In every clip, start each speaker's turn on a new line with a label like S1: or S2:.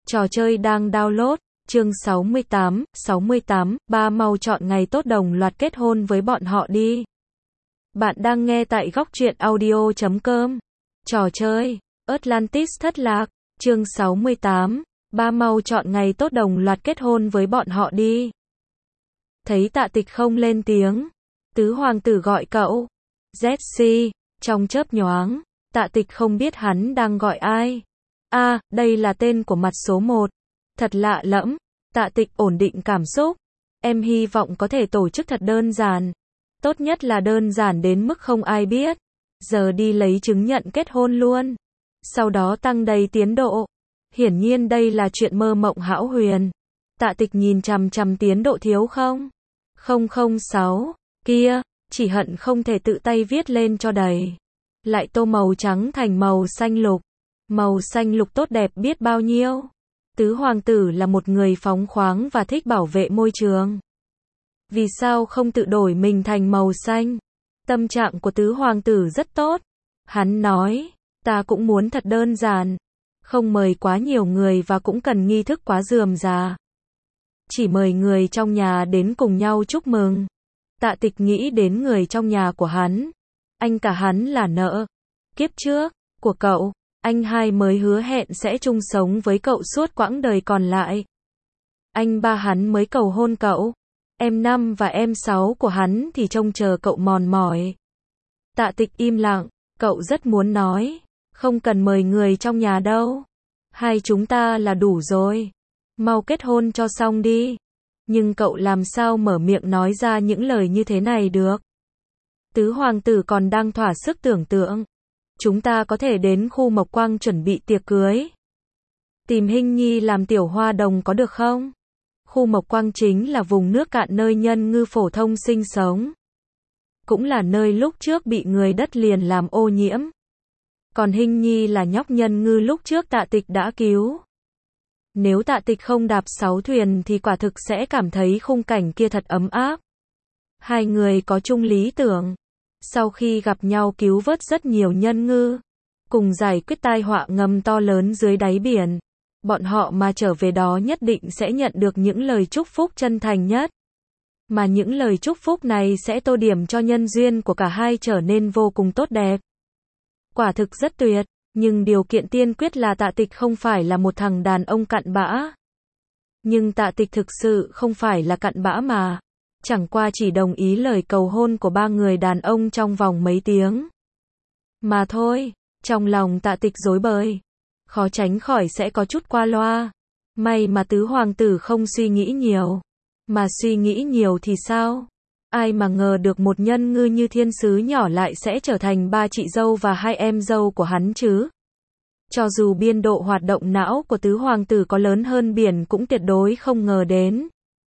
S1: Trò chơi đang download, chương 68, ba mau chọn ngày tốt đồng loạt kết hôn với bọn họ đi. Bạn đang nghe tại góc truyện audio.com. Trò chơi, Atlantis thất lạc, chương 68, ba mau chọn ngày tốt đồng loạt kết hôn với bọn họ đi. Thấy Tạ Tịch không lên tiếng, tứ hoàng tử gọi cậu. ZC, trong chớp nhoáng, Tạ Tịch không biết hắn đang gọi ai. Đây là tên của mặt số 1. Thật lạ lẫm. Tạ Tịch ổn định cảm xúc. Em hy vọng có thể tổ chức thật đơn giản. Tốt nhất là đơn giản đến mức không ai biết. Giờ đi lấy chứng nhận kết hôn luôn. Sau đó tăng đầy tiến độ. Hiển nhiên đây là chuyện mơ mộng hão huyền. Tạ Tịch nhìn chằm chằm tiến độ thiếu 006 kia, chỉ hận không thể tự tay viết lên cho đầy. Lại tô màu trắng thành màu xanh lục. Màu xanh lục tốt đẹp biết bao nhiêu. Tứ hoàng tử là một người phóng khoáng và thích bảo vệ môi trường. Vì sao không tự đổi mình thành màu xanh? Tâm trạng của tứ hoàng tử rất tốt. Hắn nói, ta cũng muốn thật đơn giản. Không mời quá nhiều người và cũng cần nghi thức quá rườm rà. Chỉ mời người trong nhà đến cùng nhau chúc mừng. Tạ Tịch nghĩ đến người trong nhà của hắn. Anh cả hắn là nợ kiếp trước của cậu. Anh hai mới hứa hẹn sẽ chung sống với cậu suốt quãng đời còn lại. Anh ba hắn mới cầu hôn cậu. Em 5 và em 6 của hắn thì trông chờ cậu mòn mỏi. Tạ Tịch im lặng, cậu rất muốn nói. Không cần mời người trong nhà đâu. Hai chúng ta là đủ rồi. Mau kết hôn cho xong đi. Nhưng cậu làm sao mở miệng nói ra những lời như thế này được? Tứ hoàng tử còn đang thỏa sức tưởng tượng. Chúng ta có thể đến khu Mộc Quang chuẩn bị tiệc cưới. Tìm Hinh Nhi làm tiểu hoa đồng có được không? Khu Mộc Quang chính là vùng nước cạn nơi nhân ngư phổ thông sinh sống. Cũng là nơi lúc trước bị người đất liền làm ô nhiễm. Còn Hinh Nhi là nhóc nhân ngư lúc trước Tạ Tịch đã cứu. Nếu Tạ Tịch không đạp 6 thuyền thì quả thực sẽ cảm thấy khung cảnh kia thật ấm áp. Hai người có chung lý tưởng. Sau khi gặp nhau cứu vớt rất nhiều nhân ngư, cùng giải quyết tai họa ngầm to lớn dưới đáy biển, bọn họ mà trở về đó nhất định sẽ nhận được những lời chúc phúc chân thành nhất. Mà những lời chúc phúc này sẽ tô điểm cho nhân duyên của cả hai trở nên vô cùng tốt đẹp. Quả thực rất tuyệt, nhưng điều kiện tiên quyết là Tạ Tịch không phải là một thằng đàn ông cặn bã. Nhưng Tạ Tịch thực sự không phải là cặn bã mà. Chẳng qua chỉ đồng ý lời cầu hôn của ba người đàn ông trong vòng mấy tiếng. Mà thôi, trong lòng Tạ Tịch rối bời. Khó tránh khỏi sẽ có chút qua loa. May mà tứ hoàng tử không suy nghĩ nhiều. Mà suy nghĩ nhiều thì sao? Ai mà ngờ được một nhân ngư như thiên sứ nhỏ lại sẽ trở thành ba chị dâu và hai em dâu của hắn chứ? Cho dù biên độ hoạt động não của tứ hoàng tử có lớn hơn biển cũng tuyệt đối không ngờ đến.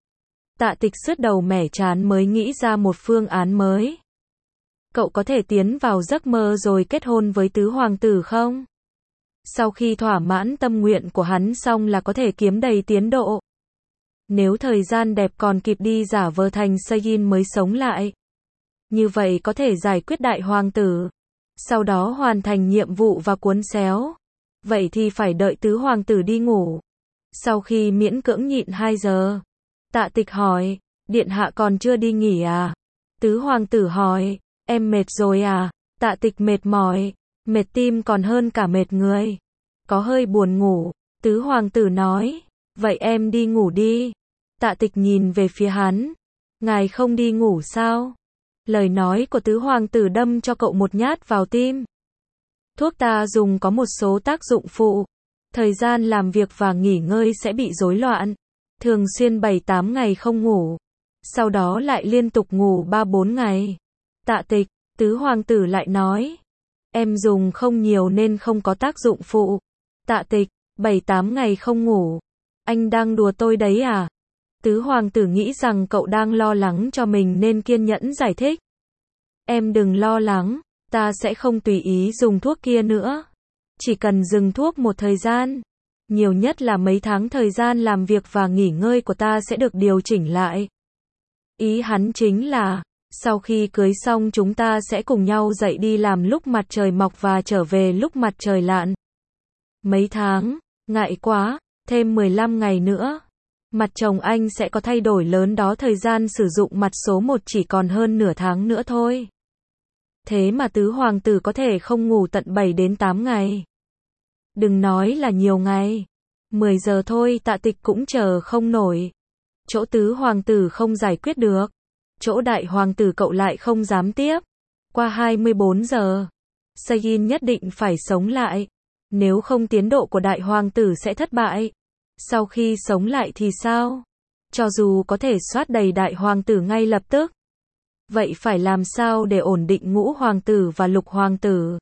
S1: Tạ Tịch sứt đầu mẻ trán mới nghĩ ra một phương án mới. Cậu có thể tiến vào giấc mơ rồi kết hôn với tứ hoàng tử không? Sau khi thỏa mãn tâm nguyện của hắn xong là có thể kiếm đầy tiến độ. Nếu thời gian đẹp còn kịp đi giả vờ thành Sejin mới sống lại. Như vậy có thể giải quyết đại hoàng tử. Sau đó hoàn thành nhiệm vụ và cuốn xéo. Vậy thì phải đợi tứ hoàng tử đi ngủ. Sau khi miễn cưỡng nhịn 2 giờ. Tạ Tịch hỏi, điện hạ còn chưa đi nghỉ à? Tứ hoàng tử hỏi, em mệt rồi à? Tạ Tịch mệt mỏi, mệt tim còn hơn cả mệt người. Có hơi buồn ngủ, tứ hoàng tử nói, vậy em đi ngủ đi. Tạ Tịch nhìn về phía hắn, ngài không đi ngủ sao? Lời nói của tứ hoàng tử đâm cho cậu một nhát vào tim. Thuốc ta dùng có một số tác dụng phụ. Thời gian làm việc và nghỉ ngơi sẽ bị rối loạn. Thường xuyên 7-8 ngày không ngủ. Sau đó lại liên tục ngủ 3-4 ngày. Tạ Tịch, tứ hoàng tử lại nói. Em dùng không nhiều nên không có tác dụng phụ. Tạ Tịch, 7-8 ngày không ngủ. Anh đang đùa tôi đấy à? Tứ hoàng tử nghĩ rằng cậu đang lo lắng cho mình nên kiên nhẫn giải thích. Em đừng lo lắng, ta sẽ không tùy ý dùng thuốc kia nữa. Chỉ cần dừng thuốc một thời gian. Nhiều nhất là mấy tháng thời gian làm việc và nghỉ ngơi của ta sẽ được điều chỉnh lại. Ý hắn chính là, sau khi cưới xong chúng ta sẽ cùng nhau dậy đi làm lúc mặt trời mọc và trở về lúc mặt trời lặn. Mấy tháng, ngại quá, Thêm 15 ngày nữa, mặt chồng anh sẽ có thay đổi lớn đó, thời gian sử dụng mặt số 1 chỉ còn hơn nửa tháng nữa thôi. Thế mà tứ hoàng tử có thể không ngủ tận 7 đến 8 ngày. Đừng nói là nhiều ngày. 10 giờ thôi Tạ Tịch cũng chờ không nổi. Chỗ tứ hoàng tử không giải quyết được. Chỗ đại hoàng tử cậu lại không dám tiếp. Qua 24 giờ, Sayin nhất định phải sống lại. Nếu không tiến độ của đại hoàng tử sẽ thất bại. Sau khi sống lại thì sao? Cho dù có thể soát đầy đại hoàng tử ngay lập tức. Vậy phải làm sao để ổn định ngũ hoàng tử và lục hoàng tử?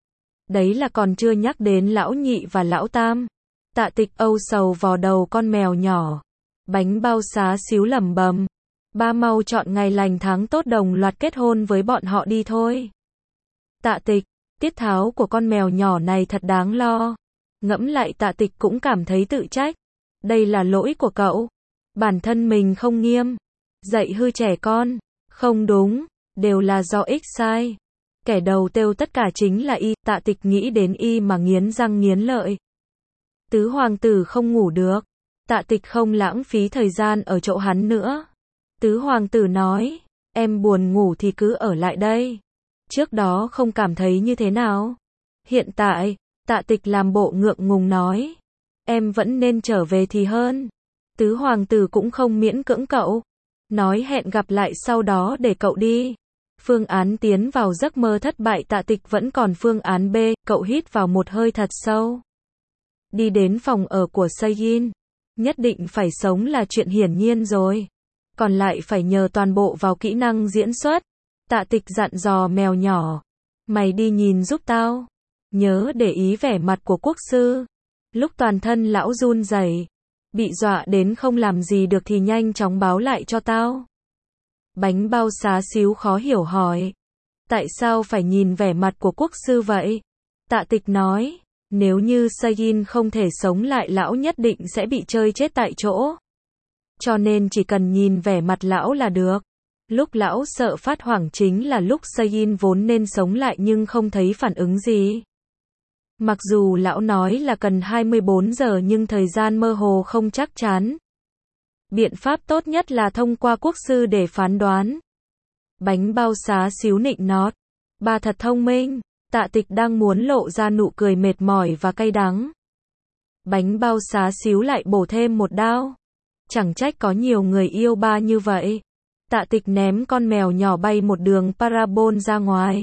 S1: Đấy là còn chưa nhắc đến lão nhị và lão tam. Tạ Tịch âu sầu vò đầu con mèo nhỏ. Bánh bao xá xíu lẩm bẩm. Ba mau chọn ngày lành tháng tốt đồng loạt kết hôn với bọn họ đi thôi. Tạ Tịch, tiết tháo của con mèo nhỏ này thật đáng lo. Ngẫm lại Tạ Tịch cũng cảm thấy tự trách. Đây là lỗi của cậu. Bản thân mình không nghiêm. Dạy hư trẻ con. Không đúng. Đều là do X sai. Kẻ đầu têu tất cả chính là Y. Tạ Tịch nghĩ đến Y mà nghiến răng nghiến lợi. Tứ hoàng tử không ngủ được. Tạ Tịch không lãng phí thời gian ở chỗ hắn nữa. Tứ hoàng tử nói, em buồn ngủ thì cứ ở lại đây. Trước đó không cảm thấy như thế nào? Hiện tại, Tạ Tịch làm bộ ngượng ngùng nói, em vẫn nên trở về thì hơn. Tứ hoàng tử cũng không miễn cưỡng cậu. Nói hẹn gặp lại sau đó để cậu đi. Phương án tiến vào giấc mơ thất bại Tạ Tịch vẫn còn phương án B, cậu hít vào một hơi thật sâu. Đi đến phòng ở của Sayin. Nhất định phải sống là chuyện hiển nhiên rồi. Còn lại phải nhờ toàn bộ vào kỹ năng diễn xuất. Tạ Tịch dặn dò mèo nhỏ. Mày đi nhìn giúp tao. Nhớ để ý vẻ mặt của quốc sư. Lúc toàn thân lão run rẩy, bị dọa đến không làm gì được thì nhanh chóng báo lại cho tao. Bánh bao xá xíu khó hiểu hỏi. Tại sao phải nhìn vẻ mặt của quốc sư vậy? Tạ Tịch nói. Nếu như Sayin không thể sống lại lão nhất định sẽ bị chơi chết tại chỗ. Cho nên chỉ cần nhìn vẻ mặt lão là được. Lúc lão sợ phát hoảng chính là lúc Sayin vốn nên sống lại nhưng không thấy phản ứng gì. Mặc dù lão nói là cần 24 giờ nhưng thời gian mơ hồ không chắc chắn. Biện pháp tốt nhất là thông qua quốc sư để phán đoán. Bánh bao xá xíu nịnh nót. Bà thật thông minh. Tạ Tịch đang muốn lộ ra nụ cười mệt mỏi và cay đắng. Bánh bao xá xíu lại bổ thêm một đao. Chẳng trách có nhiều người yêu ba như vậy. Tạ Tịch ném con mèo nhỏ bay một đường parabol ra ngoài.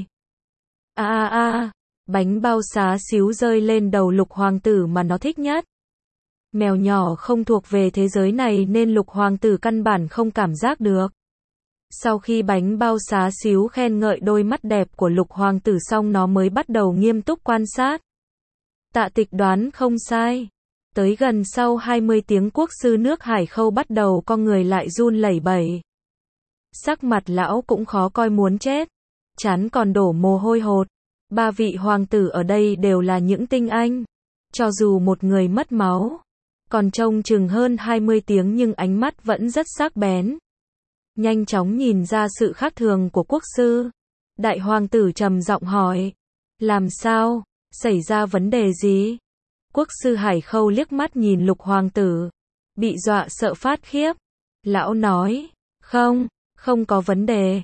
S1: Bánh bao xá xíu rơi lên đầu lục hoàng tử mà nó thích nhất. Mèo nhỏ không thuộc về thế giới này nên lục hoàng tử căn bản không cảm giác được. Sau khi bánh bao xá xíu khen ngợi đôi mắt đẹp của lục hoàng tử xong nó mới bắt đầu nghiêm túc quan sát. Tạ Tịch đoán không sai. Tới gần sau 20 tiếng quốc sư nước Hải Khâu bắt đầu con người lại run lẩy bẩy. Sắc mặt lão cũng khó coi muốn chết. Trán còn đổ mồ hôi hột. Ba vị hoàng tử ở đây đều là những tinh anh. Cho dù một người mất máu, còn trông chừng hơn 20 tiếng nhưng ánh mắt vẫn rất sắc bén. Nhanh chóng nhìn ra sự khác thường của quốc sư. Đại hoàng tử trầm giọng hỏi. Làm sao? Xảy ra vấn đề gì? Quốc sư Hải Khâu liếc mắt nhìn lục hoàng tử. Bị dọa sợ phát khiếp. Lão nói. Không có vấn đề.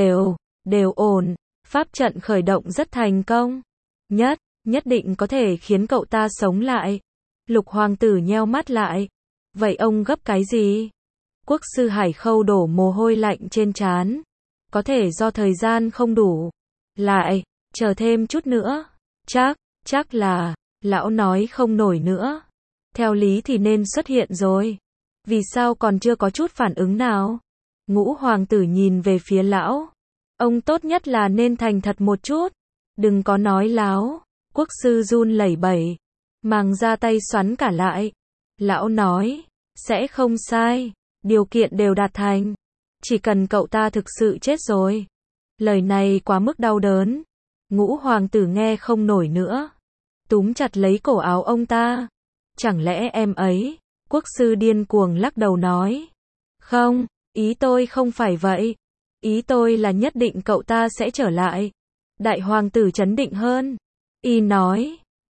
S1: Đều ổn. Pháp trận khởi động rất thành công. Nhất định có thể khiến cậu ta sống lại. Lục hoàng tử nheo mắt lại. Vậy ông gấp cái gì? Quốc sư Hải Khâu đổ mồ hôi lạnh trên trán. Có thể do thời gian không đủ. Lại, chờ thêm chút nữa. Chắc là, lão nói không nổi nữa. Theo lý thì nên xuất hiện rồi. Vì sao còn chưa có chút phản ứng nào? Ngũ hoàng tử nhìn về phía lão. Ông tốt nhất là nên thành thật một chút. Đừng có nói láo. Quốc sư run lẩy bẩy. Màng ra tay xoắn cả lại. Lão nói. Sẽ không sai. Điều kiện đều đạt thành. Chỉ cần cậu ta thực sự chết rồi. Lời này quá mức đau đớn. Ngũ hoàng tử nghe không nổi nữa. Túm chặt lấy cổ áo ông ta. Chẳng lẽ em ấy? Quốc sư điên cuồng lắc đầu nói. Không, ý tôi không phải vậy. Ý tôi là nhất định cậu ta sẽ trở lại. Đại hoàng tử trấn định hơn. Y nói.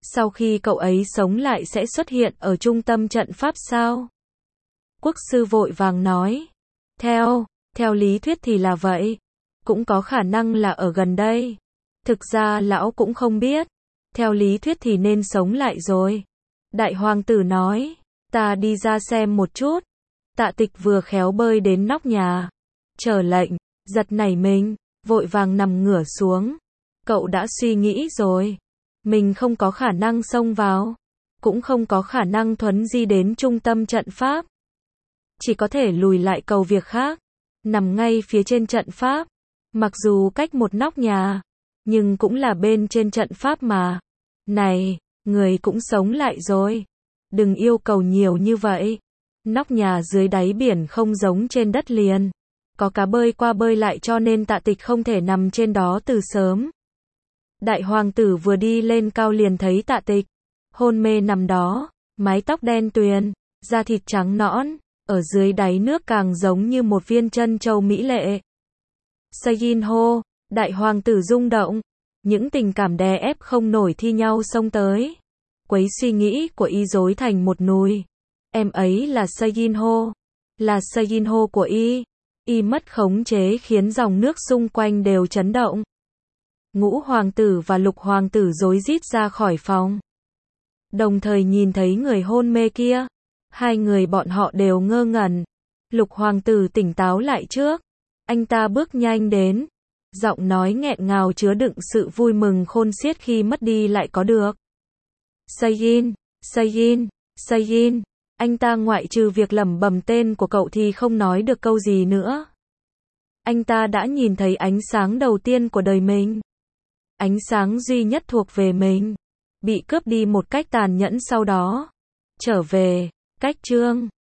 S1: Sau khi cậu ấy sống lại sẽ xuất hiện ở trung tâm trận pháp sao? Quốc sư vội vàng nói. Theo lý thuyết thì là vậy. Cũng có khả năng là ở gần đây. Thực ra lão cũng không biết. Theo lý thuyết thì nên sống lại rồi. Đại hoàng tử nói. Ta đi ra xem một chút. Tạ Tịch vừa khéo bơi đến nóc nhà. Chờ lệnh, giật nảy mình, vội vàng nằm ngửa xuống. Cậu đã suy nghĩ rồi. Mình không có khả năng xông vào. Cũng không có khả năng thuấn di đến trung tâm trận pháp. Chỉ có thể lùi lại cầu việc khác. Nằm ngay phía trên trận pháp. Mặc dù cách một nóc nhà. Nhưng cũng là bên trên trận pháp mà. Này, người cũng sống lại rồi. Đừng yêu cầu nhiều như vậy. Nóc nhà dưới đáy biển không giống trên đất liền. Có cá bơi qua bơi lại cho nên Tạ Tịch không thể nằm trên đó từ sớm. Đại hoàng tử vừa đi lên cao liền thấy Tạ Tịch. Hôn mê nằm đó, mái tóc đen tuyền, da thịt trắng nõn, ở dưới đáy nước càng giống như một viên trân châu mỹ lệ. Sayin hô, đại hoàng tử rung động. Những tình cảm đè ép không nổi thi nhau xông tới. Quấy suy nghĩ của y rối thành một nùi. Em ấy là Sayin-ho. Là Sayin-ho của y. Y mất khống chế khiến dòng nước xung quanh đều chấn động. Ngũ hoàng tử và lục hoàng tử rối rít ra khỏi phòng. Đồng thời nhìn thấy người hôn mê kia. Hai người bọn họ đều ngơ ngẩn. Lục hoàng tử tỉnh táo lại trước. Anh ta bước nhanh đến. Giọng nói nghẹn ngào chứa đựng sự vui mừng khôn xiết khi mất đi lại có được. Sayin. Anh ta ngoại trừ việc lẩm bẩm tên của cậu thì không nói được câu gì nữa. Anh ta đã nhìn thấy ánh sáng đầu tiên của đời mình. Ánh sáng duy nhất thuộc về mình. Bị cướp đi một cách tàn nhẫn sau đó. Trở về. Cách chương